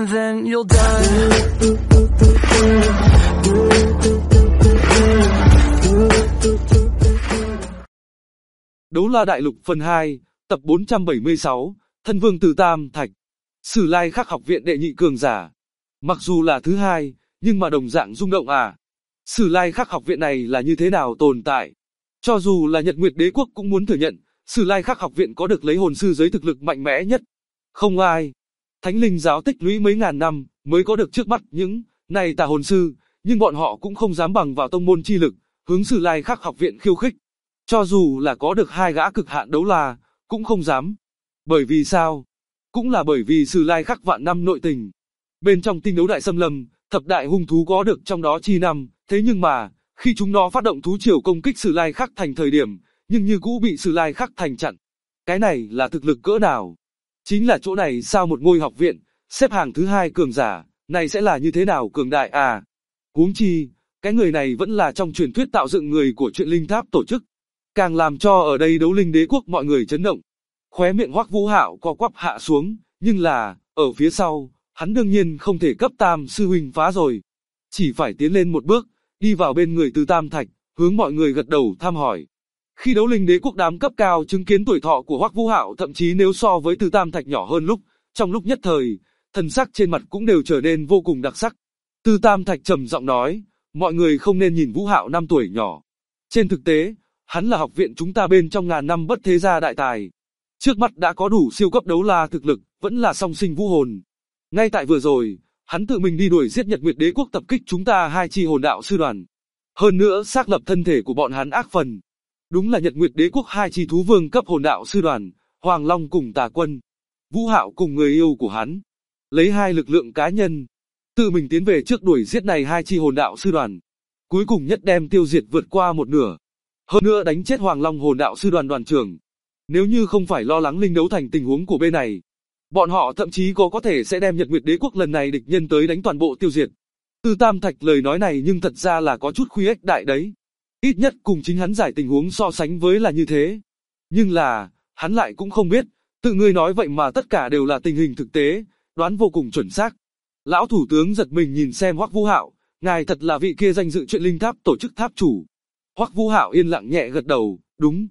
and then you'll die. Đấu La Đại Lục phần 2, tập 476, Thân Vương Từ Tam Thạch. Sử Lai Khắc học viện đệ nhị cường giả. Mặc dù là thứ hai, nhưng mà đồng dạng rung động à. Sử Lai Khắc học viện này là như thế nào tồn tại? Cho dù là Nhật Nguyệt Đế quốc cũng muốn thừa nhận, Sử Lai Khắc học viện có được lấy hồn sư giới thực lực mạnh mẽ nhất. Không ai. Thánh linh giáo tích lũy mấy ngàn năm, mới có được trước mắt những này tà hồn sư, nhưng bọn họ cũng không dám bằng vào tông môn chi lực, hướng Sử Lai Khắc học viện khiêu khích. Cho dù là có được hai gã cực hạn đấu la, cũng không dám. Bởi vì sao? Cũng là bởi vì Sử Lai Khắc vạn năm nội tình. Bên trong tinh đấu đại xâm lâm, thập đại hung thú có được trong đó chi năm, thế nhưng mà, khi chúng nó phát động thú triều công kích Sử Lai Khắc thành thời điểm, nhưng như cũ bị Sử Lai Khắc thành chặn. Cái này là thực lực cỡ nào? Chính là chỗ này sao một ngôi học viện, xếp hàng thứ hai cường giả, này sẽ là như thế nào cường đại à? Huống chi, cái người này vẫn là trong truyền thuyết tạo dựng người của Truyện Linh Tháp tổ chức. Càng làm cho ở đây Đấu Linh Đế quốc mọi người chấn động. Khóe miệng Hoắc Vũ Hạo co quắp hạ xuống, nhưng là, ở phía sau, hắn đương nhiên không thể cấp Tam sư huynh phá rồi. Chỉ phải tiến lên một bước, đi vào bên người Từ Tam Thạch, hướng mọi người gật đầu thăm hỏi. Khi Đấu Linh Đế quốc đám cấp cao chứng kiến tuổi thọ của Hoắc Vũ Hạo thậm chí nếu so với Từ Tam Thạch nhỏ hơn lúc, trong lúc nhất thời, thần sắc trên mặt cũng đều trở nên vô cùng đặc sắc. Từ Tam Thạch trầm giọng nói, mọi người không nên nhìn Vũ Hạo 5 tuổi nhỏ. Trên thực tế, hắn là học viện chúng ta bên trong ngàn năm bất thế gia đại tài. Trước mắt đã có đủ siêu cấp đấu la thực lực, vẫn là song sinh vũ hồn. Ngay tại vừa rồi, hắn tự mình đi đuổi giết Nhật Nguyệt Đế quốc tập kích chúng ta hai chi hồn đạo sư đoàn. Hơn nữa xác lập thân thể của bọn hắn ác phần. Đúng là Nhật Nguyệt Đế quốc hai chi thú vương cấp hồn đạo sư đoàn, Hoàng Long cùng Tà Quân. Vũ Hạo cùng người yêu của hắn. Lấy hai lực lượng cá nhân, tự mình tiến về trước đuổi giết này hai chi hồn đạo sư đoàn. Cuối cùng nhất đem tiêu diệt vượt qua một nửa. Hơn nữa đánh chết Hoàng Long hồn đạo sư đoàn đoàn trưởng. Nếu như không phải lo lắng Linh Đấu Thành tình huống của bên này, bọn họ thậm chí có thể sẽ đem Nhật Nguyệt Đế quốc lần này địch nhân tới đánh toàn bộ tiêu diệt. Từ Tam Thạch lời nói này nhưng thật ra là có chút khuy ếch đại đấy. Ít nhất cùng chính hắn giải tình huống so sánh với là như thế. Nhưng là, hắn lại cũng không biết, tự ngươi nói vậy mà tất cả đều là tình hình thực tế, đoán vô cùng chuẩn xác. Lão thủ tướng giật mình nhìn xem Hoắc Vũ Hạo, ngài thật là vị kia danh dự Truyện Linh Tháp tổ chức tháp chủ. Hoắc Vũ Hạo yên lặng nhẹ gật đầu, đúng,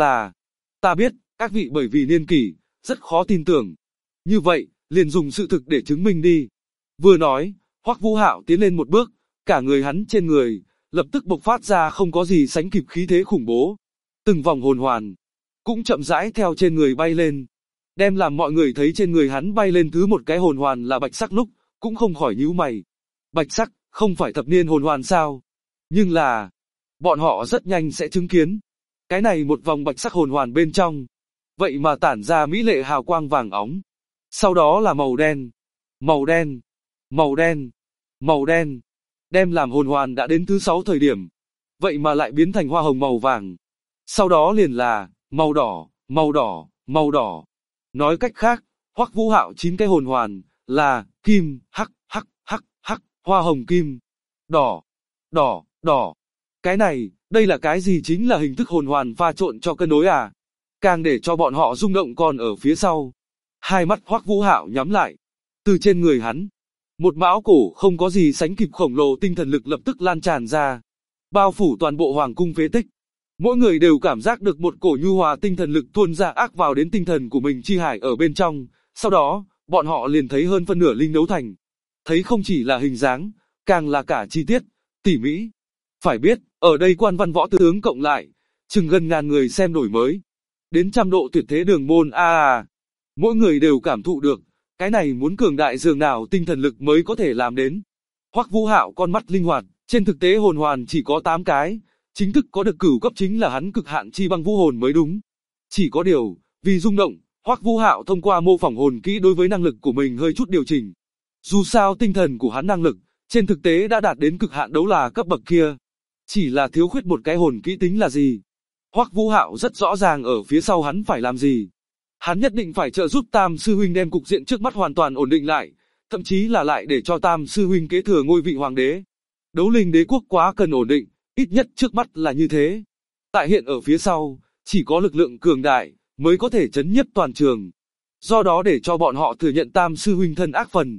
ta biết, các vị bởi vì niên kỷ, rất khó tin tưởng. Như vậy, liền dùng sự thực để chứng minh đi. Vừa nói, Hoắc Vũ Hạo tiến lên một bước, cả người hắn trên người, lập tức bộc phát ra không có gì sánh kịp khí thế khủng bố. Từng vòng hồn hoàn, cũng chậm rãi theo trên người bay lên. Đem làm mọi người thấy trên người hắn bay lên thứ một cái hồn hoàn là bạch sắc lúc, cũng không khỏi nhíu mày. Bạch sắc, không phải thập niên hồn hoàn sao? Nhưng là, bọn họ rất nhanh sẽ chứng kiến. Cái này một vòng bạch sắc hồn hoàn bên trong, vậy mà tản ra mỹ lệ hào quang vàng óng. Sau đó là màu đen, màu đen, màu đen, màu đen. Đem làm hồn hoàn đã đến thứ 6 thời điểm, vậy mà lại biến thành hoa hồng màu vàng. Sau đó liền là màu đỏ, màu đỏ, màu đỏ. Nói cách khác, Hoắc Vũ Hạo 9 cái hồn hoàn là kim, hắc, hắc, hắc, hắc, hoa hồng kim, đỏ, đỏ, đỏ. Cái này, đây là cái gì chính là hình thức hồn hoàn pha trộn cho cân đối à? Càng để cho bọn họ rung động còn ở phía sau. Hai mắt Hoắc Vũ Hạo nhắm lại. Từ trên người hắn, một mão cổ không có gì sánh kịp khổng lồ tinh thần lực lập tức lan tràn ra, bao phủ toàn bộ hoàng cung phế tích. Mỗi người đều cảm giác được một cổ nhu hòa tinh thần lực tuôn ra ác vào đến tinh thần của mình chi hải ở bên trong. Sau đó, bọn họ liền thấy hơn phân nửa Linh Đấu Thành. Thấy không chỉ là hình dáng, càng là cả chi tiết, tỉ mỹ. Phải biết, ở đây quan văn võ tướng cộng lại, chừng gần ngàn người xem đổi mới. Đến trăm độ tuyệt thế đường môn mỗi người đều cảm thụ được, cái này muốn cường đại dường nào tinh thần lực mới có thể làm đến. Hoắc Vũ Hạo con mắt linh hoạt, trên thực tế hồn hoàn chỉ có 8 cái, chính thức có được cửu cấp chính là hắn cực hạn chi băng vũ hồn mới đúng. Chỉ có điều, vì rung động, Hoắc Vũ Hạo thông qua mô phỏng hồn kỹ đối với năng lực của mình hơi chút điều chỉnh. Dù sao tinh thần của hắn năng lực, trên thực tế đã đạt đến cực hạn đấu la cấp bậc kia. Chỉ là thiếu khuyết một cái hồn kỹ tính là gì. Hoắc Vũ Hạo rất rõ ràng ở phía sau hắn phải làm gì. Hắn nhất định phải trợ giúp Tam sư huynh đem cục diện trước mắt hoàn toàn ổn định lại, thậm chí là lại để cho Tam sư huynh kế thừa ngôi vị hoàng đế. Đấu Linh Đế quốc quá cần ổn định, ít nhất trước mắt là như thế. Tại hiện ở phía sau, chỉ có lực lượng cường đại mới có thể chấn nhiếp toàn trường. Do đó để cho bọn họ thừa nhận Tam sư huynh thân ác phần.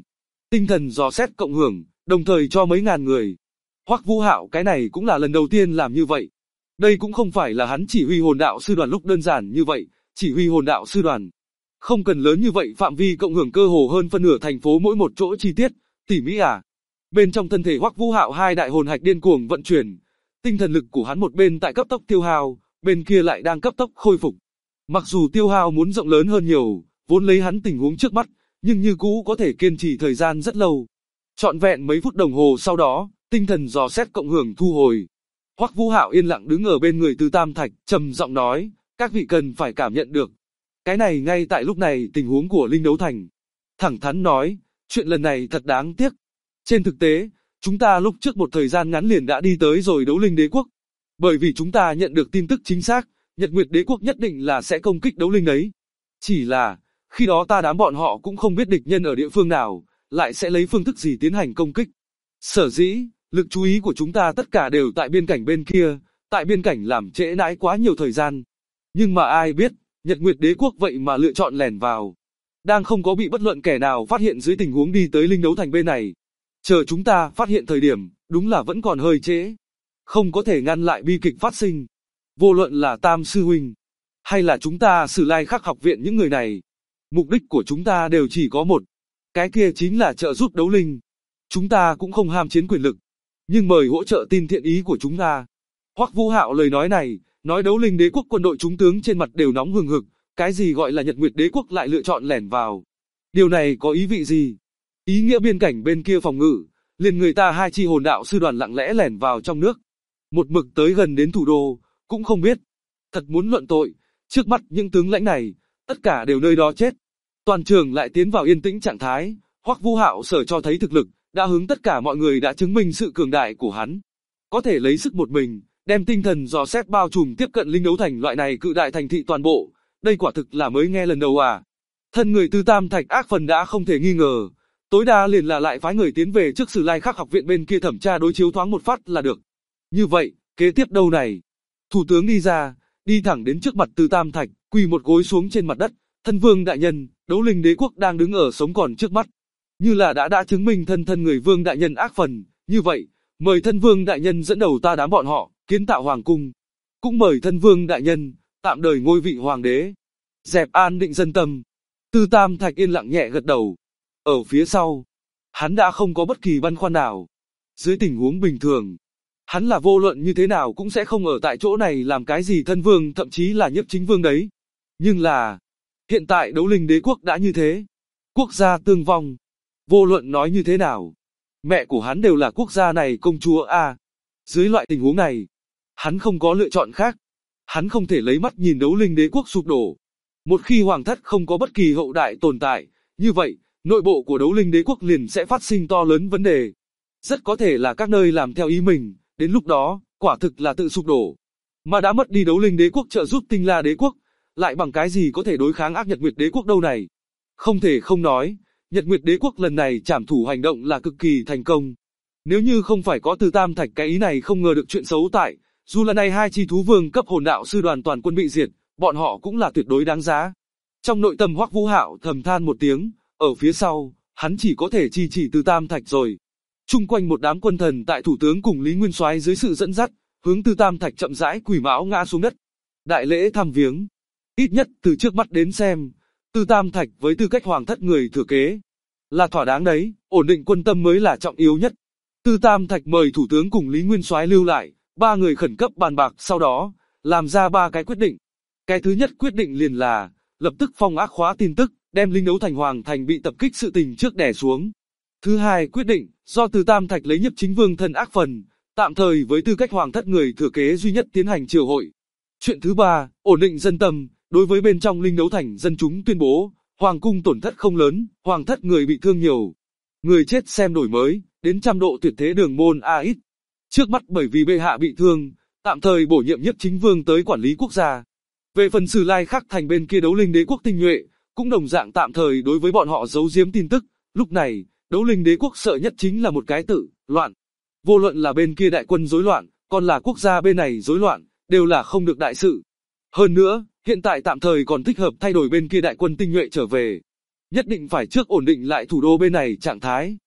tinh thần dò xét cộng hưởng, đồng thời cho mấy ngàn người. Hoắc Vũ Hạo cái này cũng là lần đầu tiên làm như vậy. Đây cũng không phải là hắn chỉ huy hồn đạo sư đoàn lúc đơn giản như vậy, chỉ huy hồn đạo sư đoàn. Không cần lớn như vậy, phạm vi cộng hưởng cơ hồ hơn phân nửa thành phố mỗi một chỗ chi tiết, tỉ mỉ à. Bên trong thân thể Hoắc Vũ Hạo hai đại hồn hạch điên cuồng vận chuyển, tinh thần lực của hắn một bên tại cấp tốc tiêu hao, bên kia lại đang cấp tốc khôi phục. Mặc dù tiêu hao muốn rộng lớn hơn nhiều, vốn lấy hắn tình huống trước mắt, nhưng như cũ có thể kiên trì thời gian rất lâu. Trọn vẹn mấy phút đồng hồ sau đó, tinh thần dò xét cộng hưởng thu hồi. Hoắc Vũ Hạo yên lặng đứng ở bên người Từ Tam Thạch, trầm giọng nói, các vị cần phải cảm nhận được. Cái này ngay tại lúc này tình huống của Linh Đấu Thành. Thẳng thắn nói, chuyện lần này thật đáng tiếc. Trên thực tế, chúng ta lúc trước một thời gian ngắn liền đã đi tới rồi Đấu Linh Đế Quốc. Bởi vì chúng ta nhận được tin tức chính xác, Nhật Nguyệt Đế Quốc nhất định là sẽ công kích Đấu Linh ấy. Chỉ là, khi đó ta đám bọn họ cũng không biết địch nhân ở địa phương nào, lại sẽ lấy phương thức gì tiến hành công kích. Sở dĩ, lực chú ý của chúng ta tất cả đều tại biên cảnh bên kia, tại biên cảnh làm trễ nãi quá nhiều thời gian. Nhưng mà ai biết, Nhật Nguyệt Đế Quốc vậy mà lựa chọn lẻn vào. Đang không có bị bất luận kẻ nào phát hiện dưới tình huống đi tới Linh Đấu Thành bên này. Chờ chúng ta phát hiện thời điểm, đúng là vẫn còn hơi trễ. Không có thể ngăn lại bi kịch phát sinh. Vô luận là Tam Sư Huynh, hay là chúng ta Sử Lai Khắc học viện những người này. Mục đích của chúng ta đều chỉ có một. Cái kia chính là trợ giúp Đấu Linh. Chúng ta cũng không ham chiến quyền lực, nhưng mời hỗ trợ tin thiện ý của chúng ta. Hoắc Vũ Hạo lời nói này, nói Đấu Linh Đế Quốc quân đội chúng tướng trên mặt đều nóng hừng hực, cái gì gọi là Nhật Nguyệt Đế Quốc lại lựa chọn lẻn vào. Điều này có ý vị gì? Ý nghĩa biên cảnh bên kia phòng ngự, liền người ta hai chi hồn đạo sư đoàn lặng lẽ lẻn vào trong nước. Một mực tới gần đến thủ đô, cũng không biết. Thật muốn luận tội, trước mắt những tướng lãnh này, tất cả đều nơi đó chết. Toàn trường lại tiến vào yên tĩnh trạng thái, Hoắc Vũ Hạo sở cho thấy thực lực, đã hướng tất cả mọi người đã chứng minh sự cường đại của hắn. Có thể lấy sức một mình, đem tinh thần dò xét bao trùm tiếp cận Linh Đấu Thành loại này cự đại thành thị toàn bộ, đây quả thực là mới nghe lần đầu à. Thân người Từ Tam Thạch ác phần đã không thể nghi ngờ, tối đa liền là lại phái người tiến về trước Sử Lai Khắc học viện bên kia thẩm tra đối chiếu thoáng một phát là được. Như vậy, kế tiếp đâu này? Thủ tướng đi ra, đi thẳng đến trước mặt Từ Tam Thạch, quỳ một gối xuống trên mặt đất, thân vương đại nhân, Đấu Linh Đế Quốc đang đứng ở sống còn trước mắt. Như là đã chứng minh thân người vương đại nhân ác phần, như vậy, mời thân vương đại nhân dẫn đầu ta đám bọn họ, kiến tạo hoàng cung. Cũng mời thân vương đại nhân, tạm đời ngôi vị hoàng đế. Dẹp an định dân tâm. Từ Tam Thạch yên lặng nhẹ gật đầu. Ở phía sau, hắn đã không có bất kỳ băn khoăn nào. Dưới tình huống bình thường, hắn là vô luận như thế nào cũng sẽ không ở tại chỗ này làm cái gì thân vương thậm chí là nhiếp chính vương đấy. Nhưng là, hiện tại Đấu Linh Đế Quốc đã như thế. Quốc gia tương vong. Vô luận nói như thế nào, mẹ của hắn đều là quốc gia này công chúa a. Dưới loại tình huống này, hắn không có lựa chọn khác. Hắn không thể lấy mắt nhìn Đấu Linh Đế Quốc sụp đổ. Một khi hoàng thất không có bất kỳ hậu đại tồn tại, như vậy, nội bộ của Đấu Linh Đế Quốc liền sẽ phát sinh to lớn vấn đề. Rất có thể là các nơi làm theo ý mình, đến lúc đó, quả thực là tự sụp đổ. Mà đã mất đi Đấu Linh Đế Quốc trợ giúp Tinh La Đế Quốc, lại bằng cái gì có thể đối kháng ác Nhật Nguyệt Đế Quốc đâu này? Không thể không nói, Nhật Nguyệt Đế Quốc lần này trảm thủ hành động là cực kỳ thành công. Nếu như không phải có Từ Tam Thạch cái ý này không ngờ được chuyện xấu tại, dù lần này hai chi thú vương cấp hồn đạo sư đoàn toàn quân bị diệt, bọn họ cũng là tuyệt đối đáng giá. Trong nội tâm Hoắc Vũ Hạo thầm than một tiếng, ở phía sau, hắn chỉ có thể chỉ Từ Tam Thạch rồi. Chung quanh một đám quân thần tại thủ tướng cùng Lý Nguyên Soái dưới sự dẫn dắt, hướng Từ Tam Thạch chậm rãi quỳ mão ngã xuống đất. Đại lễ thăm viếng. Ít nhất từ trước mắt đến xem, Từ Tam Thạch với tư cách hoàng thất người thừa kế là thỏa đáng đấy, ổn định quân tâm mới là trọng yếu nhất. Từ Tam Thạch mời thủ tướng cùng Lý Nguyên Soái lưu lại, ba người khẩn cấp bàn bạc sau đó, làm ra ba cái quyết định. Cái thứ nhất quyết định liền là, lập tức phong ác khóa tin tức, đem Linh Đấu Thành Hoàng Thành bị tập kích sự tình trước đè xuống. Thứ hai quyết định, do Từ Tam Thạch lấy nhiếp chính vương thân ác phần, tạm thời với tư cách hoàng thất người thừa kế duy nhất tiến hành triều hội. Chuyện thứ ba, ổn định dân tâm, đối với bên trong Linh Đấu Thành dân chúng tuyên bố, hoàng cung tổn thất không lớn, hoàng thất người bị thương nhiều. Người chết xem đổi mới, đến trăm độ tuyệt thế đường môn a ít. Trước mắt bởi vì bệ hạ bị thương, tạm thời bổ nhiệm nhiếp chính vương tới quản lý quốc gia. Về phần Sử Lai Khắc thành bên kia Đấu Linh Đế Quốc tinh nhuệ, cũng đồng dạng tạm thời đối với bọn họ giấu giếm tin tức. Lúc này, Đấu Linh Đế Quốc sợ nhất chính là một cái tự, loạn. Vô luận là bên kia đại quân rối loạn, còn là quốc gia bên này rối loạn, đều là không được đại sự. Hơn nữa, hiện tại tạm thời còn thích hợp thay đổi bên kia đại quân tinh nhuệ trở về. Nhất định phải trước ổn định lại thủ đô bên này trạng thái.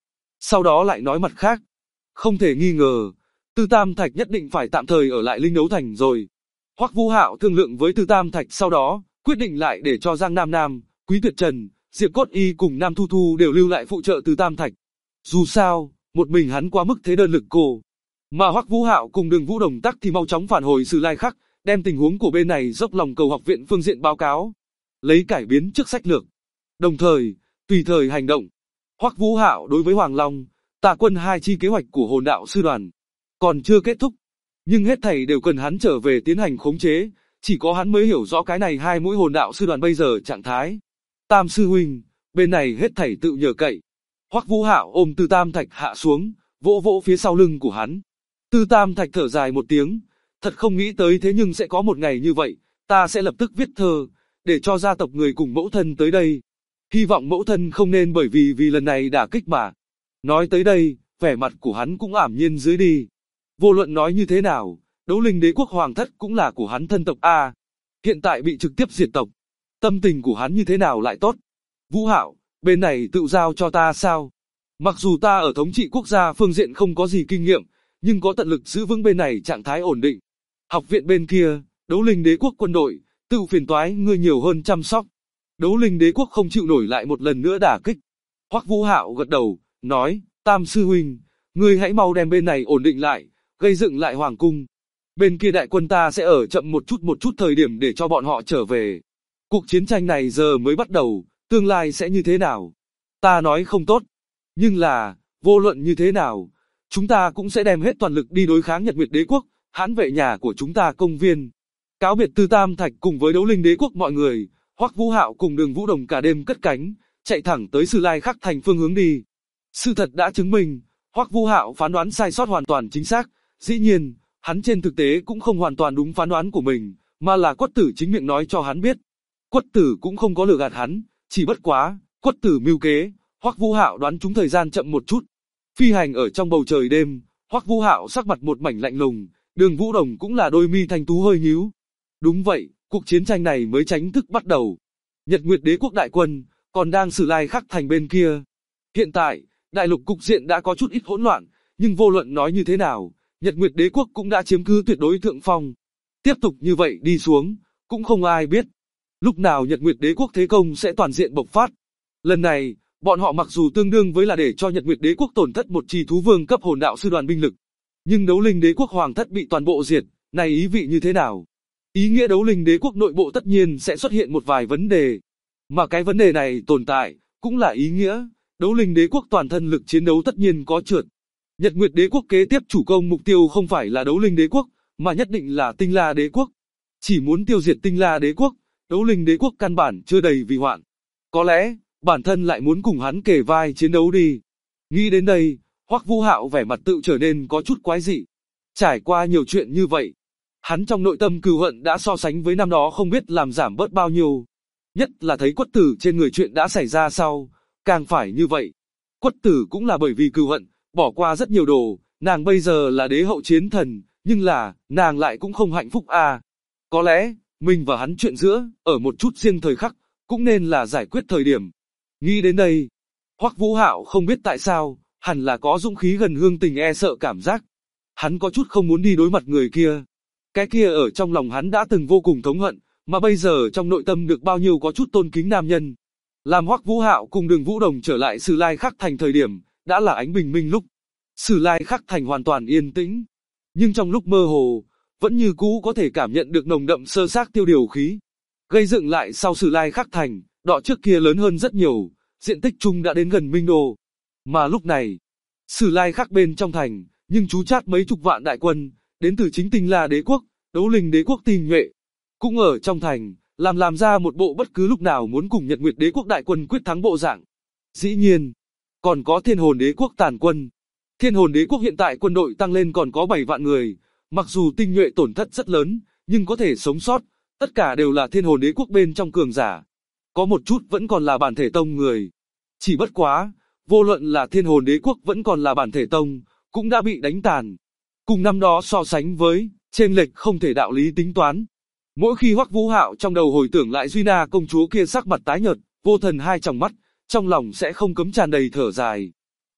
Sau đó lại nói mặt khác. Không thể nghi ngờ, Tư Tam Thạch nhất định phải tạm thời ở lại Linh Đấu Thành rồi. Hoắc Vũ Hạo thương lượng với Tư Tam Thạch sau đó, quyết định lại để cho Giang Nam Nam, Quý Tuyệt Trần, Diệp Cốt Y cùng Nam Thu Thu đều lưu lại phụ trợ Tư Tam Thạch. Dù sao, một mình hắn quá mức thế đơn lực cô. Mà Hoắc Vũ Hạo cùng Đường Vũ Đồng tắc thì mau chóng phản hồi Sử Lai Khắc, đem tình huống của bên này dốc lòng cầu học viện phương diện báo cáo, lấy cải biến trước sách lược. Đồng thời, tùy thời hành động. Hoắc Vũ Hạo đối với Hoàng Long, Tà Quân hai chi kế hoạch của Hồn Đạo sư đoàn còn chưa kết thúc, nhưng hết thảy đều cần hắn trở về tiến hành khống chế, chỉ có hắn mới hiểu rõ cái này hai mũi Hồn Đạo sư đoàn bây giờ trạng thái. Tam sư huynh, bên này hết thảy tự nhờ cậy. Hoắc Vũ Hạo ôm Tư Tam Thạch hạ xuống, vỗ vỗ phía sau lưng của hắn. Tư Tam Thạch thở dài một tiếng, thật không nghĩ tới thế nhưng sẽ có một ngày như vậy, ta sẽ lập tức viết thơ, để cho gia tộc người cùng mẫu thân tới đây. Hy vọng mẫu thân không nên bởi vì lần này đả kích mà. Nói tới đây, vẻ mặt của hắn cũng ảm nhiên dưới đi. Vô luận nói như thế nào, Đấu Linh Đế quốc hoàng thất cũng là của hắn thân tộc a. Hiện tại bị trực tiếp diệt tộc, tâm tình của hắn như thế nào lại tốt. Vũ Hạo, bên này tự giao cho ta sao? Mặc dù ta ở thống trị quốc gia phương diện không có gì kinh nghiệm, nhưng có tận lực giữ vững bên này trạng thái ổn định. Học viện bên kia, Đấu Linh Đế quốc quân đội, tự phiền toái ngươi nhiều hơn chăm sóc. Đấu Linh Đế quốc không chịu nổi lại một lần nữa đả kích. Hoắc Vũ Hạo gật đầu, nói, Tam sư huynh, ngươi hãy mau đem bên này ổn định lại, gây dựng lại hoàng cung. Bên kia đại quân ta sẽ ở chậm một chút thời điểm để cho bọn họ trở về. Cuộc chiến tranh này giờ mới bắt đầu, tương lai sẽ như thế nào? Ta nói không tốt. Nhưng là, vô luận như thế nào, chúng ta cũng sẽ đem hết toàn lực đi đối kháng Nhật Nguyệt Đế quốc, hãn vệ nhà của chúng ta công viên. Cáo biệt Tư Tam Thạch cùng với Đấu Linh Đế quốc mọi người, Hoắc Vũ Hạo cùng Đường Vũ Đồng cả đêm cất cánh, chạy thẳng tới Sử Lai Khắc thành phương hướng đi. Sự thật đã chứng minh, Hoắc Vũ Hạo phán đoán sai sót hoàn toàn chính xác, dĩ nhiên, hắn trên thực tế cũng không hoàn toàn đúng phán đoán của mình, mà là Quất Tử chính miệng nói cho hắn biết. Quất Tử cũng không có lừa gạt hắn, chỉ bất quá, Quất Tử mưu kế, Hoắc Vũ Hạo đoán trúng thời gian chậm một chút. Phi hành ở trong bầu trời đêm, Hoắc Vũ Hạo sắc mặt một mảnh lạnh lùng, Đường Vũ Đồng cũng là đôi mi thanh tú hơi nhíu. Đúng vậy, cuộc chiến tranh này mới chính thức bắt đầu. Nhật Nguyệt Đế quốc đại quân còn đang Sử Lai Khắc thành bên kia. Hiện tại, đại lục cục diện đã có chút ít hỗn loạn, nhưng vô luận nói như thế nào, Nhật Nguyệt Đế quốc cũng đã chiếm cứ tuyệt đối thượng phong. Tiếp tục như vậy đi xuống, cũng không ai biết lúc nào Nhật Nguyệt Đế quốc thế công sẽ toàn diện bộc phát. Lần này, bọn họ mặc dù tương đương với là để cho Nhật Nguyệt Đế quốc tổn thất một trì thú vương cấp hồn đạo sư đoàn binh lực, nhưng Đấu Linh Đế quốc hoàng thất bị toàn bộ diệt, này ý vị như thế nào? Ý nghĩa Đấu Linh Đế quốc nội bộ tất nhiên sẽ xuất hiện một vài vấn đề, mà cái vấn đề này tồn tại, cũng là ý nghĩa Đấu Linh Đế quốc toàn thân lực chiến đấu tất nhiên có trượt. Nhật Nguyệt Đế quốc kế tiếp chủ công mục tiêu không phải là Đấu Linh Đế quốc, mà nhất định là Tinh La Đế quốc. Chỉ muốn tiêu diệt Tinh La Đế quốc, Đấu Linh Đế quốc căn bản chưa đầy vì hoạn. Có lẽ, bản thân lại muốn cùng hắn kề vai chiến đấu đi. Nghĩ đến đây, Hoắc Vũ Hạo vẻ mặt tự trở nên có chút quái dị. Trải qua nhiều chuyện như vậy, hắn trong nội tâm cừu hận đã so sánh với năm đó không biết làm giảm bớt bao nhiêu. Nhất là thấy Quất Tử trên người chuyện đã xảy ra sau, càng phải như vậy. Quất Tử cũng là bởi vì cừu hận, bỏ qua rất nhiều đồ, nàng bây giờ là đế hậu chiến thần, nhưng là, nàng lại cũng không hạnh phúc à. Có lẽ, mình và hắn chuyện giữa, ở một chút riêng thời khắc, cũng nên là giải quyết thời điểm. Nghĩ đến đây, Hoắc Vũ Hạo không biết tại sao, hẳn là có dũng khí gần hương tình e sợ cảm giác. Hắn có chút không muốn đi đối mặt người kia. Cái kia ở trong lòng hắn đã từng vô cùng thống hận, mà bây giờ trong nội tâm được bao nhiêu có chút tôn kính nam nhân. Làm Hoắc Vũ Hạo cùng Đường Vũ Đồng trở lại Sử Lai Khắc thành thời điểm, đã là ánh bình minh lúc. Sử Lai Khắc thành hoàn toàn yên tĩnh, nhưng trong lúc mơ hồ, vẫn như cũ có thể cảm nhận được nồng đậm sơ xác tiêu điều khí. Gây dựng lại sau Sử Lai Khắc thành, đọ trước kia lớn hơn rất nhiều, diện tích chung đã đến gần Minh Đô. Mà lúc này, Sử Lai Khắc bên trong thành, nhưng trú chát mấy chục vạn đại quân, đến từ chính Tinh La Đế quốc, Đấu Linh Đế quốc tinh nhuệ, cũng ở trong thành, làm ra một bộ bất cứ lúc nào muốn cùng Nhật Nguyệt Đế quốc đại quân quyết thắng bộ dạng. Dĩ nhiên, còn có Thiên Hồn Đế quốc tàn quân. Thiên Hồn Đế quốc hiện tại quân đội tăng lên còn có 7 vạn người, mặc dù tinh nhuệ tổn thất rất lớn, nhưng có thể sống sót, tất cả đều là Thiên Hồn Đế quốc bên trong cường giả. Có một chút vẫn còn là bản thể tông người. Chỉ bất quá, vô luận là Thiên Hồn Đế quốc vẫn còn là bản thể tông, cũng đã bị đánh tàn. Cùng năm đó so sánh với, chênh lệch không thể đạo lý tính toán. Mỗi khi Hoắc Vũ Hạo trong đầu hồi tưởng lại Duy Na công chúa kia sắc mặt tái nhợt, vô thần hai tròng mắt, trong lòng sẽ không cấm tràn đầy thở dài.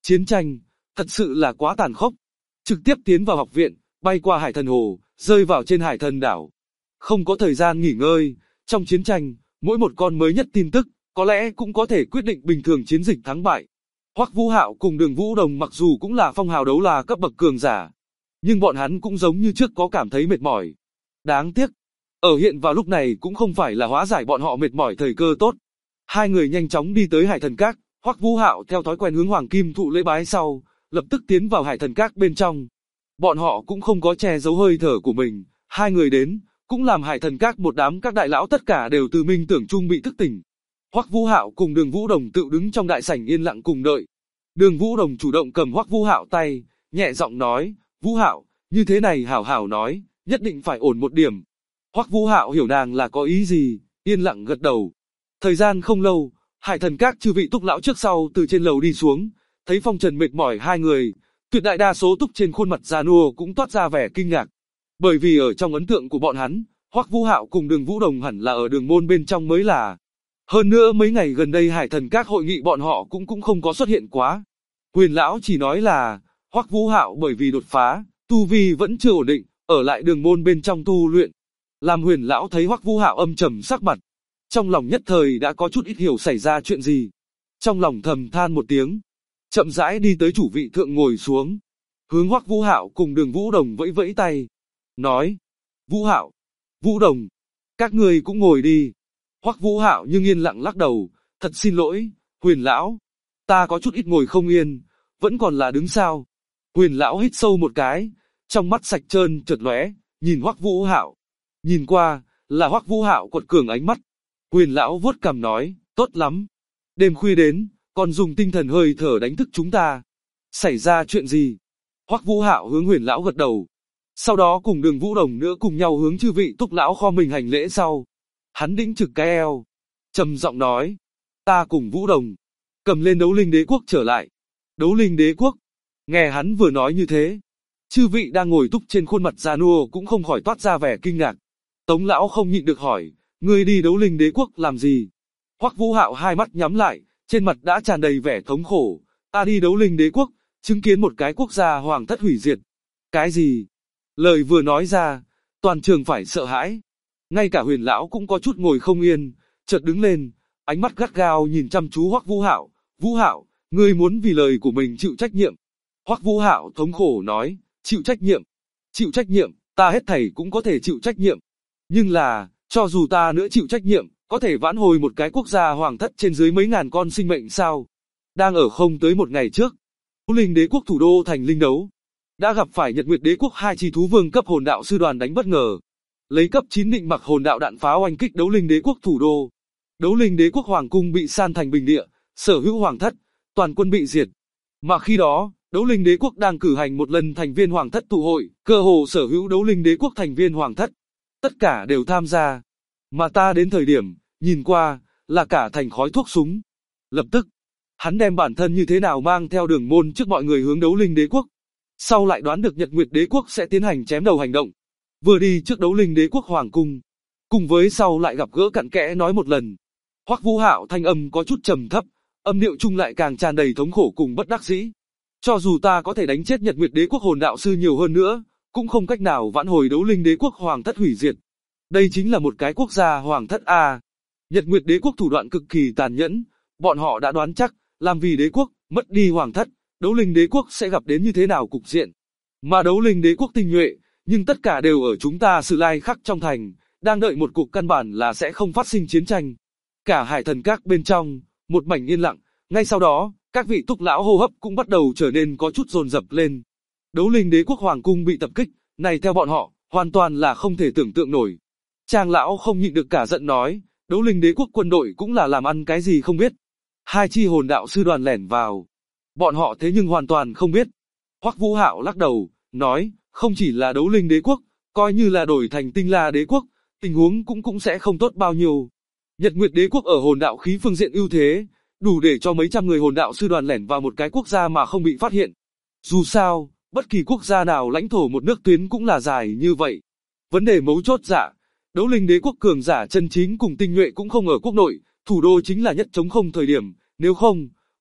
Chiến tranh, thật sự là quá tàn khốc. Trực tiếp tiến vào học viện, bay qua Hải Thần Hồ, rơi vào trên Hải Thần Đảo. Không có thời gian nghỉ ngơi, trong chiến tranh, mỗi một con mới nhất tin tức, có lẽ cũng có thể quyết định bình thường chiến dịch thắng bại. Hoắc Vũ Hạo cùng Đường Vũ Đồng mặc dù cũng là phong hào đấu la cấp bậc cường giả, nhưng bọn hắn cũng giống như trước có cảm thấy mệt mỏi. Đáng tiếc, ở hiện vào lúc này cũng không phải là hóa giải bọn họ mệt mỏi thời cơ tốt. Hai người nhanh chóng đi tới Hải Thần Các, Hoắc Vũ Hạo theo thói quen hướng Hoàng Kim Thụ lễ bái sau, lập tức tiến vào Hải Thần Các bên trong. Bọn họ cũng không có che giấu hơi thở của mình, hai người đến, cũng làm Hải Thần Các một đám các đại lão tất cả đều từ minh tưởng chung bị thức tỉnh. Hoắc Vũ Hạo cùng Đường Vũ Đồng tự đứng trong đại sảnh yên lặng cùng đợi. Đường Vũ Đồng chủ động cầm Hoắc Vũ Hạo tay, nhẹ giọng nói, Vũ Hạo, như thế này hảo hảo nói, nhất định phải ổn một điểm. Hoắc Vũ Hạo hiểu nàng là có ý gì, yên lặng gật đầu. Thời gian không lâu, Hải Thần Các chư vị túc lão trước sau từ trên lầu đi xuống, thấy phong trần mệt mỏi hai người, tuyệt đại đa số túc trên khuôn mặt già nua cũng toát ra vẻ kinh ngạc. Bởi vì ở trong ấn tượng của bọn hắn, Hoắc Vũ Hạo cùng Đường Vũ Đồng hẳn là ở đường môn bên trong mới là. Hơn nữa mấy ngày gần đây Hải Thần Các hội nghị bọn họ cũng không có xuất hiện quá. Huyền lão chỉ nói là, Hoắc Vũ Hạo bởi vì đột phá, tu vi vẫn chưa ổn định, ở lại đường môn bên trong tu luyện. Làm Huyền lão thấy Hoắc Vũ Hạo âm trầm sắc mặt, trong lòng nhất thời đã có chút ít hiểu xảy ra chuyện gì. Trong lòng thầm than một tiếng, chậm rãi đi tới chủ vị thượng ngồi xuống, hướng Hoắc Vũ Hạo cùng Đường Vũ Đồng vẫy vẫy tay, nói: "Vũ Hạo, Vũ Đồng, các ngươi cũng ngồi đi." Hoắc Vũ Hạo nhưng yên lặng lắc đầu, "Thật xin lỗi, Huyền lão, ta có chút ít ngồi không yên, vẫn còn là đứng sao?" Huyền lão hít sâu một cái, trong mắt sạch trơn chợt lóe, nhìn Hoắc Vũ Hạo. Nhìn qua, là Hoắc Vũ Hạo quật cường ánh mắt. Huyền lão vuốt cằm nói, "Tốt lắm. Đêm khuya đến, còn dùng tinh thần hơi thở đánh thức chúng ta. Xảy ra chuyện gì?" Hoắc Vũ Hạo hướng Huyền lão gật đầu. Sau đó cùng Đường Vũ Đồng nữa cùng nhau hướng chư vị túc lão kho mình hành lễ sau. Hắn đĩnh trực cái eo, trầm giọng nói, "Ta cùng Vũ Đồng, cầm lên Đấu Linh Đế Quốc trở lại." Đấu Linh Đế Quốc. Nghe hắn vừa nói như thế, chư vị đang ngồi túc trên khuôn mặt già nua cũng không khỏi toát ra vẻ kinh ngạc. Tống lão không nhịn được hỏi, "Ngươi đi Đấu Linh Đế Quốc làm gì?" Hoắc Vũ Hạo hai mắt nhắm lại, trên mặt đã tràn đầy vẻ thống khổ. "Ta đi Đấu Linh Đế Quốc, chứng kiến một cái quốc gia hoàng thất hủy diệt." "Cái gì?" Lời vừa nói ra, toàn trường phải sợ hãi. Ngay cả Huyền lão cũng có chút ngồi không yên, chợt đứng lên, ánh mắt gắt gao nhìn chăm chú Hoắc Vũ Hạo. "Vũ Hạo, ngươi muốn vì lời của mình chịu trách nhiệm." Hoắc Vũ Hạo thống khổ nói, "Chịu trách nhiệm? Chịu trách nhiệm, ta hết thảy cũng có thể chịu trách nhiệm. Nhưng là, cho dù ta nữa chịu trách nhiệm, có thể vãn hồi một cái quốc gia hoàng thất trên dưới mấy ngàn con sinh mệnh sao?" Đang ở không tới một ngày trước, Đấu Linh Đế Quốc thủ đô thành Linh Đấu đã gặp phải Nhật Nguyệt Đế Quốc hai chi thú vương cấp hồn đạo sư đoàn đánh bất ngờ, lấy cấp 9 định mặc hồn đạo đạn pháo oanh kích Đấu Linh Đế Quốc thủ đô. Đấu Linh Đế Quốc hoàng cung bị san thành bình địa, sở hữu hoàng thất, toàn quân bị diệt. Mà khi đó, Đấu Linh Đế Quốc đang cử hành một lần thành viên hoàng thất tụ hội, cơ hồ sở hữu Đấu Linh Đế Quốc thành viên hoàng thất, tất cả đều tham gia. Mà ta đến thời điểm, nhìn qua, là cả thành khói thuốc súng. Lập tức, hắn đem bản thân như thế nào mang theo đường môn trước mọi người hướng Đấu Linh Đế Quốc. Sau lại đoán được Nhật Nguyệt Đế Quốc sẽ tiến hành chém đầu hành động. Vừa đi trước Đấu Linh Đế Quốc hoàng cung, cùng với sau lại gặp gỡ cặn kẽ nói một lần. Hoắc Vũ Hạo thanh âm có chút trầm thấp, âm điệu chung lại càng tràn đầy thống khổ cùng bất đắc dĩ. "Cho dù ta có thể đánh chết Nhật Nguyệt Đế Quốc hồn đạo sư nhiều hơn nữa, cũng không cách nào vãn hồi Đấu Linh Đế Quốc hoàng thất hủy diệt. Đây chính là một cái quốc gia hoàng thất a. Nhật Nguyệt Đế Quốc thủ đoạn cực kỳ tàn nhẫn, bọn họ đã đoán chắc, làm vì đế quốc, mất đi hoàng thất, Đấu Linh Đế Quốc sẽ gặp đến như thế nào cục diện. Mà Đấu Linh Đế Quốc tinh nhuệ, nhưng tất cả đều ở chúng ta Sử Lai Khắc trong thành, đang đợi một cuộc căn bản là sẽ không phát sinh chiến tranh." Cả Hải Thần Các bên trong, một mảnh yên lặng, ngay sau đó, các vị túc lão hô hấp cũng bắt đầu trở nên có chút dồn dập lên. Đấu Linh Đế Quốc hoàng cung bị tập kích, này theo bọn họ, hoàn toàn là không thể tưởng tượng nổi. Trang lão không nhịn được cả giận nói, Đấu Linh Đế Quốc quân đội cũng là làm ăn cái gì không biết. Hai chi hồn đạo sư đoàn lẻn vào. Bọn họ thế nhưng hoàn toàn không biết. Hoắc Vũ Hạo lắc đầu, nói, không chỉ là Đấu Linh Đế Quốc, coi như là đổi thành Tinh La Đế Quốc, tình huống cũng sẽ không tốt bao nhiêu. Nhật Nguyệt Đế Quốc ở hồn đạo khí phương diện ưu thế, đủ để cho mấy trăm người hồn đạo sư đoàn lẻn vào một cái quốc gia mà không bị phát hiện. Dù sao, bất kỳ quốc gia nào lãnh thổ một nước tuyến cũng là dài như vậy. Vấn đề mấu chốt dạ, Đấu Linh Đế Quốc cường giả chân chính cùng tinh nhuệ cũng không ở quốc nội, thủ đô chính là nhất chống không thời điểm, nếu không,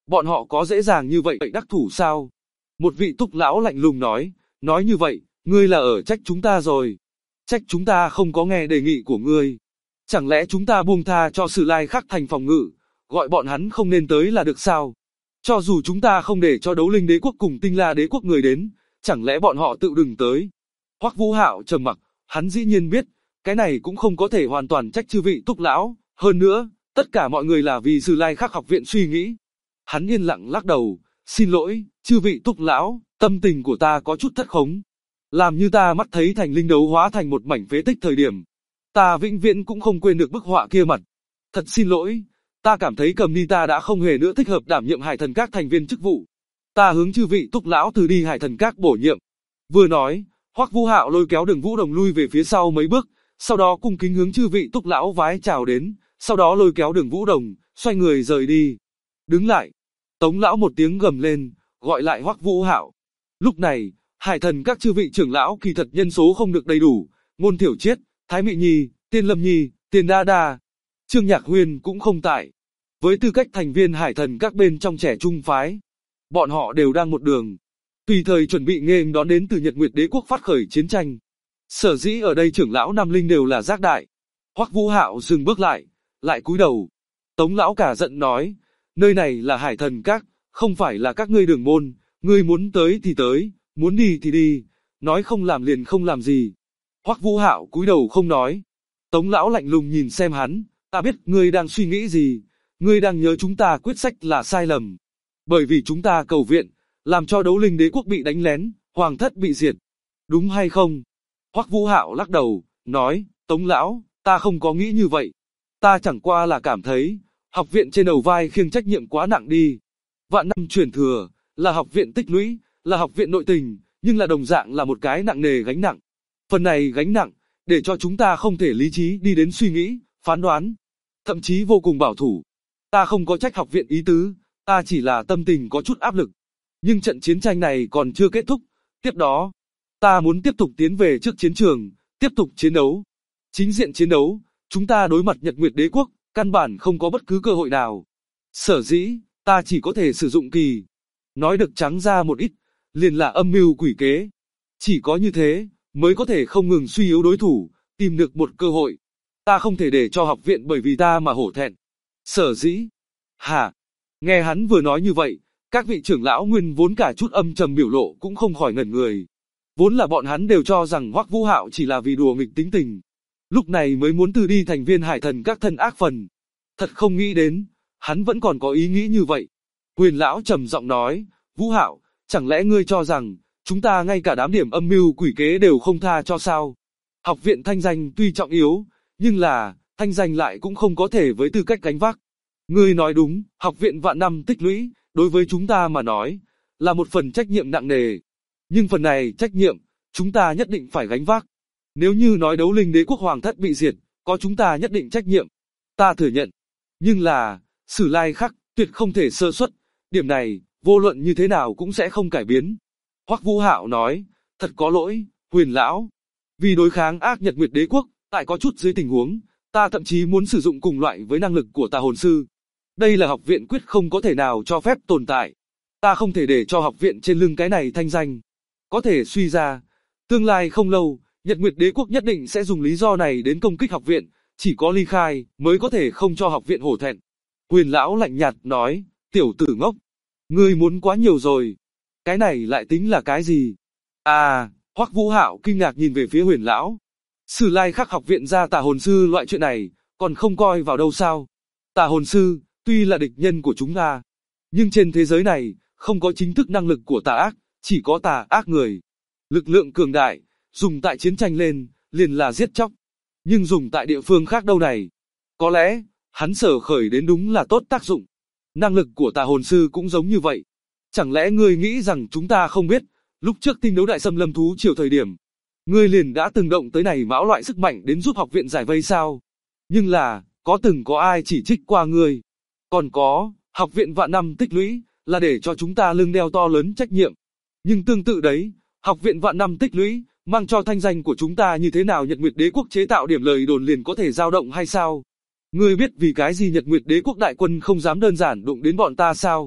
Bọn họ có dễ dàng như vậy đắc thủ sao? Một vị túc lão lạnh lùng nói như vậy, ngươi là ở trách chúng ta rồi. Trách chúng ta không có nghe đề nghị của ngươi. Chẳng lẽ chúng ta buông tha cho Sử Lai Khắc thành phòng ngự, gọi bọn hắn không nên tới là được sao? Cho dù chúng ta không để cho Đấu Linh Đế quốc cùng Tinh La Đế quốc người đến, chẳng lẽ bọn họ tự đừng tới? Hoắc Vũ Hạo trầm mặc, hắn dĩ nhiên biết, cái này cũng không có thể hoàn toàn trách chư vị túc lão, hơn nữa, tất cả mọi người là vì Sử Lai Khắc học viện suy nghĩ. Hắn yên lặng lắc đầu, xin lỗi, chư vị túc lão, tâm tình của ta có chút thất khống. Làm như ta mắt thấy thành linh đấu hóa thành một mảnh phế tích thời điểm. Ta vĩnh viễn cũng không quên được bức họa kia mặt. Thật xin lỗi, ta cảm thấy Cầm Ni ta đã không hề nữa thích hợp đảm nhiệm Hải Thần Các thành viên chức vụ. Ta hướng chư vị túc lão từ đi Hải Thần Các bổ nhiệm. Vừa nói, Hoắc Vũ Hạo lôi kéo Đường Vũ Đồng lui về phía sau mấy bước, sau đó cung kính hướng chư vị túc lão vái chào đến, sau đó lôi kéo Đường Vũ Đồng, xoay người rời đi. Đứng lại. Tống lão một tiếng gầm lên, gọi lại Hoắc Vũ Hạo. Lúc này, Hải Thần Các chư vị trưởng lão kỳ thật nhân số không được đầy đủ, Ngôn Thiểu Triết, Thái Mị Nhi, Tiên Lâm Nhi, Tiền Đa Đa, Trương Nhạc Huyên cũng không tại. Với tư cách thành viên Hải Thần Các bên trong trẻ trung phái, bọn họ đều đang một đường, tùy thời chuẩn bị nghênh đón đến từ Nhật Nguyệt Đế quốc phát khởi chiến tranh. Sở dĩ ở đây trưởng lão Nam Linh đều là giác đại. Hoắc Vũ Hạo dừng bước lại cúi đầu. Tống lão cả giận nói, nơi này là Hải Thần Các, không phải là các ngươi đường môn, ngươi muốn tới thì tới, muốn đi thì đi, nói không làm liền không làm gì. Hoắc Vũ Hạo cúi đầu không nói. Tống lão lạnh lùng nhìn xem hắn, ta biết ngươi đang suy nghĩ gì, ngươi đang nhớ chúng ta quyết sách là sai lầm. Bởi vì chúng ta cầu viện, làm cho Đấu Linh Đế quốc bị đánh lén, hoàng thất bị diệt. Đúng hay không? Hoắc Vũ Hạo lắc đầu, nói, Tống lão, ta không có nghĩ như vậy. Ta chẳng qua là cảm thấy, học viện trên đầu vai khiêng trách nhiệm quá nặng đi. Vạn năm truyền thừa, là học viện tích lũy, là học viện nội tình, nhưng là đồng dạng là một cái nặng nề gánh nặng. Phần này gánh nặng, để cho chúng ta không thể lý trí đi đến suy nghĩ, phán đoán, thậm chí vô cùng bảo thủ. Ta không có trách học viện ý tứ, ta chỉ là tâm tình có chút áp lực. Nhưng trận chiến tranh này còn chưa kết thúc, tiếp đó, ta muốn tiếp tục tiến về trước chiến trường, tiếp tục chiến đấu. Chính diện chiến đấu, chúng ta đối mặt Nhật Nguyệt Đế quốc, căn bản không có bất cứ cơ hội nào. Sở dĩ, ta chỉ có thể sử dụng kỳ. Nói được trắng ra một ít, liền là âm mưu quỷ kế. Chỉ có như thế, mới có thể không ngừng suy yếu đối thủ, tìm được một cơ hội. Ta không thể để cho học viện bởi vì ta mà hổ thẹn. Sở dĩ. Hả? Nghe hắn vừa nói như vậy, các vị trưởng lão nguyên vốn cả chút âm trầm biểu lộ cũng không khỏi ngẩn người. Vốn là bọn hắn đều cho rằng Hoắc Vũ Hạo chỉ là vì đùa nghịch tính tình. Lúc này mới muốn từ đi thành viên Hải Thần Các thân ác phần. Thật không nghĩ đến, hắn vẫn còn có ý nghĩ như vậy. Huyền lão trầm giọng nói, Vũ Hạo, chẳng lẽ ngươi cho rằng, chúng ta ngay cả đám điểm âm mưu quỷ kế đều không tha cho sao? Học viện thanh danh tuy trọng yếu, nhưng là, thanh danh lại cũng không có thể với tư cách gánh vác. Ngươi nói đúng, học viện vạn năm tích lũy, đối với chúng ta mà nói, là một phần trách nhiệm nặng nề. Nhưng phần này trách nhiệm, chúng ta nhất định phải gánh vác. Nếu như nói Đấu Linh Đế quốc hoàng thất bị diệt, có chúng ta nhất định trách nhiệm. Ta thừa nhận. Nhưng là, Sử Lai Khắc, tuyệt không thể sơ suất. Điểm này, vô luận như thế nào cũng sẽ không cải biến. Hoắc Vũ Hạo nói, thật có lỗi, Huyền lão. Vì đối kháng ác Nhật Nguyệt Đế quốc, tại có chút dưới tình huống, ta thậm chí muốn sử dụng cùng loại với năng lực của Tà Hồn Sư. Đây là học viện quyết không có thể nào cho phép tồn tại. Ta không thể để cho học viện trên lưng cái này thanh danh. Có thể suy ra, tương lai không lâu, Nhật Nguyệt Đế quốc nhất định sẽ dùng lý do này đến công kích học viện, chỉ có ly khai mới có thể không cho học viện hổ thẹn. Huyền lão lạnh nhạt nói, tiểu tử ngốc, ngươi muốn quá nhiều rồi. Cái này lại tính là cái gì? À, Hoắc Vũ Hạo kinh ngạc nhìn về phía Huyền lão. Sử Lai Khắc học viện ra Tà Hồn Sư loại chuyện này, còn không coi vào đâu sao? Tà Hồn Sư, tuy là địch nhân của chúng ta, nhưng trên thế giới này, không có chính thức năng lực của tà ác, chỉ có tà ác người. Lực lượng cường đại, dùng tại chiến tranh lên, liền là giết chóc. Nhưng dùng tại địa phương khác đâu này? Có lẽ, hắn sở khởi đến đúng là tốt tác dụng. Năng lực của Tà Hồn Sư cũng giống như vậy. Chẳng lẽ ngươi nghĩ rằng chúng ta không biết, lúc trước tinh đấu đại xâm lâm thú triều thời điểm, ngươi liền đã từng động tới này mão loại sức mạnh đến giúp học viện giải vây sao? Nhưng là, có từng có ai chỉ trích qua ngươi? Còn có, học viện vạn năm tích lũy, là để cho chúng ta lưng đeo to lớn trách nhiệm. Nhưng tương tự đấy, học viện vạn năm tích lũy, mang cho thanh danh của chúng ta như thế nào Nhật Nguyệt Đế quốc chế tạo điểm lời đồn liền có thể dao động hay sao? Ngươi biết vì cái gì Nhật Nguyệt Đế quốc đại quân không dám đơn giản đụng đến bọn ta sao?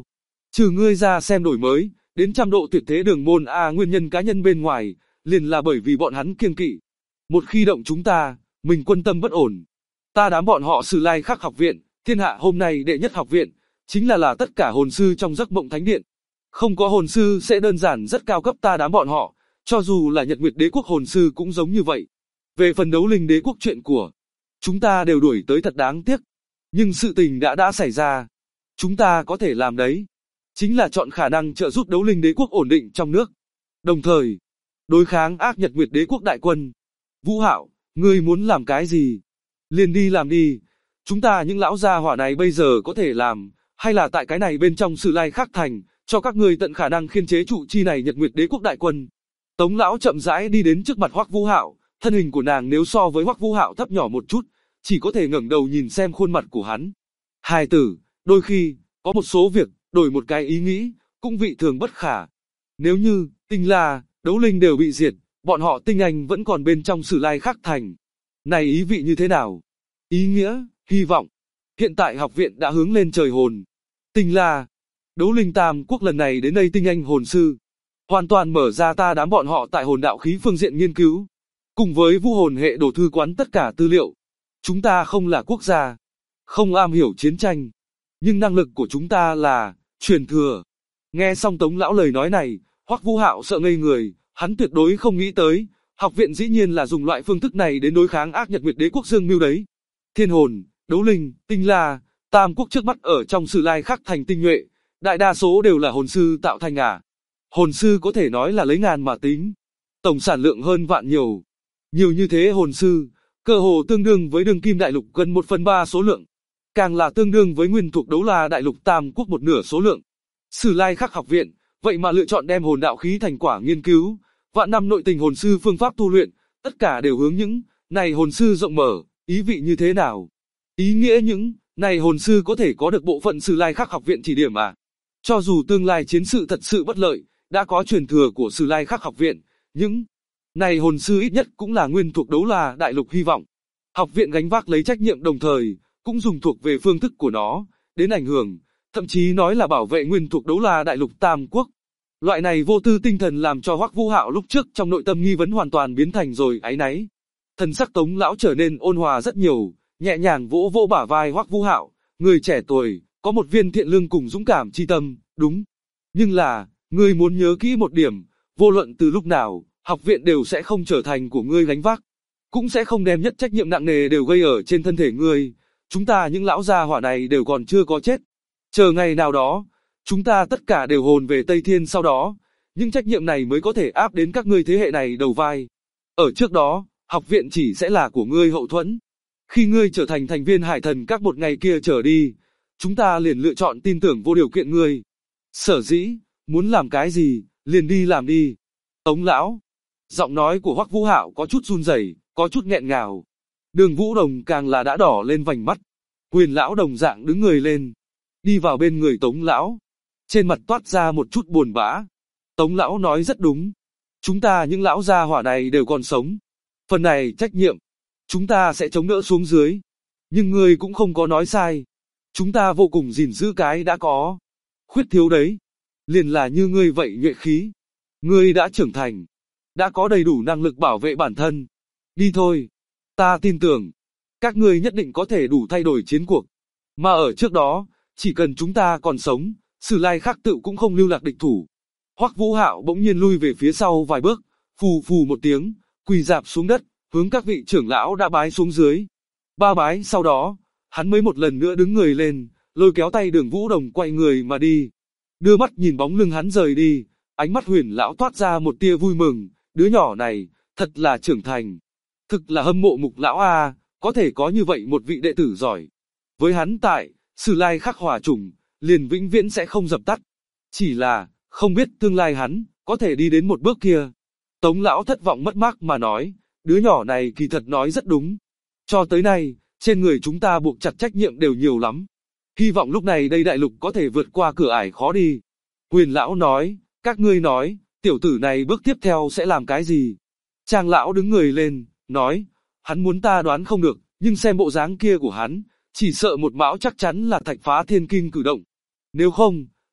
Trừ ngươi ra xem đổi mới, đến trăm độ tuyệt thế đường môn A nguyên nhân cá nhân bên ngoài, liền là bởi vì bọn hắn kiêng kỵ. Một khi động chúng ta, mình quân tâm bất ổn. Ta đám bọn họ Sử Lai Khắc học viện, thiên hạ hôm nay đệ nhất học viện, chính là tất cả hồn sư trong giấc mộng thánh điện. Không có hồn sư sẽ đơn giản rất cao cấp ta đám bọn họ, cho dù là Nhật Nguyệt Đế quốc hồn sư cũng giống như vậy. Về phần Đấu Linh Đế quốc chuyện của chúng ta đều đuổi tới thật đáng tiếc. Nhưng sự tình đã xảy ra. Chúng ta có thể làm đấy. Chính là chọn khả năng trợ giúp Đấu Linh Đế quốc ổn định trong nước. Đồng thời, đối kháng ác Nhật Nguyệt Đế quốc đại quân. Vũ Hạo, ngươi muốn làm cái gì? Liền đi làm đi. Chúng ta những lão gia hỏa này bây giờ có thể làm, hay là tại cái này bên trong Sử Lai Khắc thành, cho các ngươi tận khả năng khiên chế trụ chi này Nhật Nguyệt Đế quốc đại quân. Tống lão chậm rãi đi đến trước mặt Hoắc Vũ Hạo, thân hình của nàng nếu so với Hoắc Vũ Hạo thấp nhỏ một chút, chỉ có thể ngẩng đầu nhìn xem khuôn mặt của hắn. Hài tử, đôi khi, có một số việc, đổi một cái ý nghĩ, cũng vị thường bất khả. Nếu như, Tinh La, Đấu Linh đều bị diệt, bọn họ Tinh Anh vẫn còn bên trong Sử Lai Khắc thành. Này ý vị như thế nào? Ý nghĩa, hy vọng. Hiện tại học viện đã hướng lên trời hồn. Tinh La, Đấu Linh Tam Quốc lần này đến đây Tinh Anh hồn sư. Hoàn toàn mở ra ta đám bọn họ tại hồn đạo khí phương diện nghiên cứu. Cùng với Vũ hồn hệ đồ thư quán tất cả tư liệu. Chúng ta không là quốc gia, không am hiểu chiến tranh. Nhưng năng lực của chúng ta là truyền thừa. Nghe xong Tống lão lời nói này, Hoắc Vũ Hạo sợ ngây người, hắn tuyệt đối không nghĩ tới, học viện dĩ nhiên là dùng loại phương thức này đến đối kháng ác Nhật Nguyệt Đế quốc dương mưu đấy. Thiên hồn, Đấu Linh, Tinh La, Tam Quốc trước mắt ở trong Sử Lai Khắc thành tinh nhuệ, đại đa số đều là hồn sư tạo thành à. Hồn sư có thể nói là lấy ngàn mà tính, tổng sản lượng hơn vạn nhiều. Nhiều như thế hồn sư, cơ hồ tương đương với Đường Kim đại lục gần 1/3 số lượng, càng là tương đương với nguyên thuộc Đấu La đại lục Tam Quốc một nửa số lượng. Sử Lai Khắc học viện, vậy mà lựa chọn đem hồn đạo khí thành quả nghiên cứu, vạn năm nội tình hồn sư phương pháp tu luyện, tất cả đều hướng những này hồn sư rộng mở, ý vị như thế nào? Ý nghĩa những này hồn sư có thể có được bộ phận Sử Lai Khắc học viện chỉ điểm à? Cho dù tương lai chiến sự thật sự bất lợi, đã có truyền thừa của Sử Lai Khắc học viện, những này hồn sư ít nhất cũng là nguyên thuộc Đấu La đại lục hy vọng. Học viện gánh vác lấy trách nhiệm đồng thời, cũng dùng thuộc về phương thức của nó, đến ảnh hưởng, thậm chí nói là bảo vệ nguyên thuộc Đấu La đại lục Tam Quốc. Loại này vô tư tinh thần làm cho Hoắc Vũ Hạo lúc trước trong nội tâm nghi vấn hoàn toàn biến thành rồi áy náy. Thần sắc Tống lão trở nên ôn hòa rất nhiều, nhẹ nhàng vỗ vỗ bả vai Hoắc Vũ Hạo, người trẻ tuổi, có một viên thiện lương cùng dũng cảm chi tâm, đúng. Nhưng là, ngươi muốn nhớ kỹ một điểm, vô luận từ lúc nào, học viện đều sẽ không trở thành của ngươi gánh vác, cũng sẽ không đem nhất trách nhiệm nặng nề đều gây ở trên thân thể ngươi. Chúng ta những lão gia hỏa này đều còn chưa có chết. Chờ ngày nào đó, chúng ta tất cả đều hồn về Tây Thiên sau đó, những trách nhiệm này mới có thể áp đến các ngươi thế hệ này đầu vai. Ở trước đó, học viện chỉ sẽ là của ngươi hậu thuẫn. Khi ngươi trở thành thành viên Hải Thần các một ngày kia trở đi, chúng ta liền lựa chọn tin tưởng vô điều kiện ngươi. Sở dĩ, muốn làm cái gì, liền đi làm đi. Tống lão. Giọng nói của Hoắc Vũ Hạo có chút run rẩy, có chút nghẹn ngào. Đường Vũ Đồng càng là đã đỏ lên vành mắt. Quyền lão đồng dạng đứng người lên, đi vào bên người Tống lão. Trên mặt toát ra một chút buồn bã. Tống lão nói rất đúng. Chúng ta những lão gia hỏa này đều còn sống. Phần này trách nhiệm, chúng ta sẽ chống đỡ xuống dưới. Nhưng ngươi cũng không có nói sai. Chúng ta vô cùng gìn giữ cái đã có. Khuyết thiếu đấy, liền là như ngươi vậy nhuệ khí. Ngươi đã trưởng thành, đã có đầy đủ năng lực bảo vệ bản thân. Đi thôi, ta tin tưởng, các ngươi nhất định có thể đủ thay đổi chiến cuộc. Mà ở trước đó, chỉ cần chúng ta còn sống, Sử Lai Khắc tự cũng không lưu lạc địch thủ. Hoắc Vũ Hạo bỗng nhiên lui về phía sau vài bước, phù phù một tiếng, quỳ rạp xuống đất, hướng các vị trưởng lão đã bái xuống dưới. Ba bái sau đó, hắn mới một lần nữa đứng người lên, lôi kéo tay Đường Vũ Đồng quay người mà đi. Đưa mắt nhìn bóng lưng hắn rời đi, ánh mắt Huyền lão toát ra một tia vui mừng, đứa nhỏ này, thật là trưởng thành. Thực là hâm mộ Mục lão a, có thể có như vậy một vị đệ tử giỏi. Với hắn tại, Sử Lai Khắc hỏa chủng, liền vĩnh viễn sẽ không dập tắt. Chỉ là, không biết tương lai hắn, có thể đi đến một bước kia. Tống lão thất vọng mất mát mà nói, đứa nhỏ này kỳ thật nói rất đúng. Cho tới nay, trên người chúng ta buộc chặt trách nhiệm đều nhiều lắm. Hy vọng lúc này đây đại lục có thể vượt qua cửa ải khó đi. Huyền lão nói, các ngươi nói, tiểu tử này bước tiếp theo sẽ làm cái gì? Trang lão đứng người lên, nói, hắn muốn ta đoán không được, nhưng xem bộ dáng kia của hắn, chỉ sợ một mão chắc chắn là thạch phá thiên kinh cử động. Nếu không,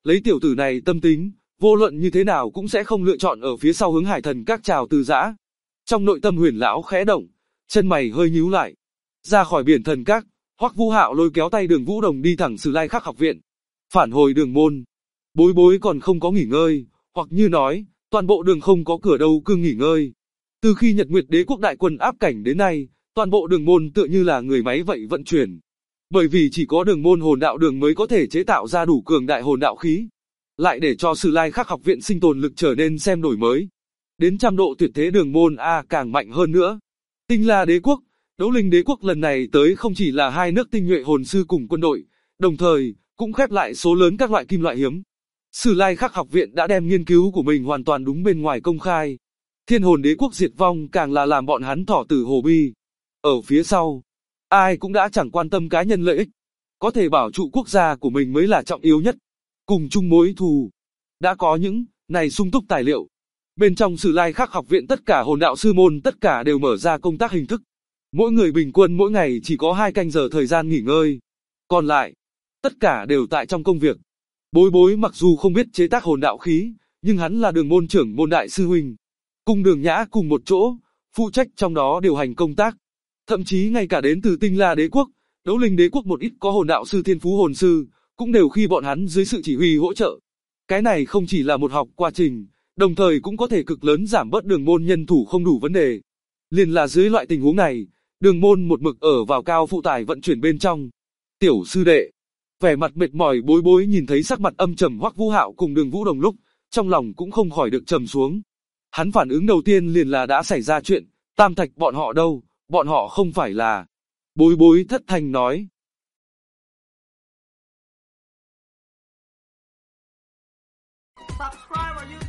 Lấy tiểu tử này tâm tính, vô luận như thế nào cũng sẽ không lựa chọn ở phía sau hướng Hải Thần Các chào từ giã. Trong nội tâm Huyền lão khẽ động, chân mày hơi nhíu lại. Ra khỏi biển Thần Các, Hoắc Vũ Hạo lôi kéo tay Đường Vũ Đồng đi thẳng Sử Lai Khắc học viện, phản hồi đường môn. Bối Bối còn không có nghỉ ngơi, hoặc như nói, toàn bộ đường không có cửa đâu cưng nghỉ ngơi. Từ khi Nhật Nguyệt Đế quốc đại quân áp cảnh đến nay, toàn bộ đường môn tựa như là người máy vậy vận chuyển. Bởi vì chỉ có đường môn hồn đạo đường mới có thể chế tạo ra đủ cường đại hồn đạo khí, lại để cho Sử Lai Khắc học viện sinh tồn lực trở nên xem đổi mới. Đến trăm độ tuyệt thế đường môn A càng mạnh hơn nữa. Tinh La Đế quốc, Đấu Linh Đế quốc lần này tới không chỉ là hai nước tinh nhuệ hồn sư cùng quân đội, đồng thời cũng khép lại số lớn các loại kim loại hiếm. Sử Lai Khắc học viện đã đem nghiên cứu của mình hoàn toàn đúng bên ngoài công khai. Thiên Hồn Đế quốc diệt vong càng là làm bọn hắn thỏ tử hồ bi. Ở phía sau, ai cũng đã chẳng quan tâm cá nhân lợi ích, có thể bảo trụ quốc gia của mình mới là trọng yếu nhất. Cùng chung mối thù, đã có những này sung túc tài liệu. Bên trong Sử Lai Khắc học viện tất cả hồn đạo sư môn tất cả đều mở ra công tác hình thức. Mỗi người bình quân mỗi ngày chỉ có 2 canh giờ thời gian nghỉ ngơi. Còn lại, tất cả đều tại trong công việc. Bối Bối mặc dù không biết chế tác hồn đạo khí, nhưng hắn là đường môn trưởng môn đại sư huynh. Cùng Đường Nhã cùng một chỗ, phụ trách trong đó điều hành công tác. Thậm chí ngay cả đến từ Tinh La Đế quốc, Đấu Linh Đế quốc một ít có hồn đạo sư thiên phú hồn sư, cũng đều khi bọn hắn dưới sự chỉ huy hỗ trợ. Cái này không chỉ là một học quá trình, đồng thời cũng có thể cực lớn giảm bớt đường môn nhân thủ không đủ vấn đề. Liền là dưới loại tình huống này, đường môn một mực ở vào cao phụ tải vận chuyển bên trong. Tiểu sư đệ, vẻ mặt mệt mỏi Bối Bối nhìn thấy sắc mặt âm trầm Hoắc Vũ Hạo cùng Đường Vũ Đồng lúc, trong lòng cũng không khỏi được trầm xuống. Hắn phản ứng đầu tiên liền là đã xảy ra chuyện, Tam Thạch bọn họ đâu, bọn họ không phải là... Bối Bối thất thanh nói. Subscribe vào YouTube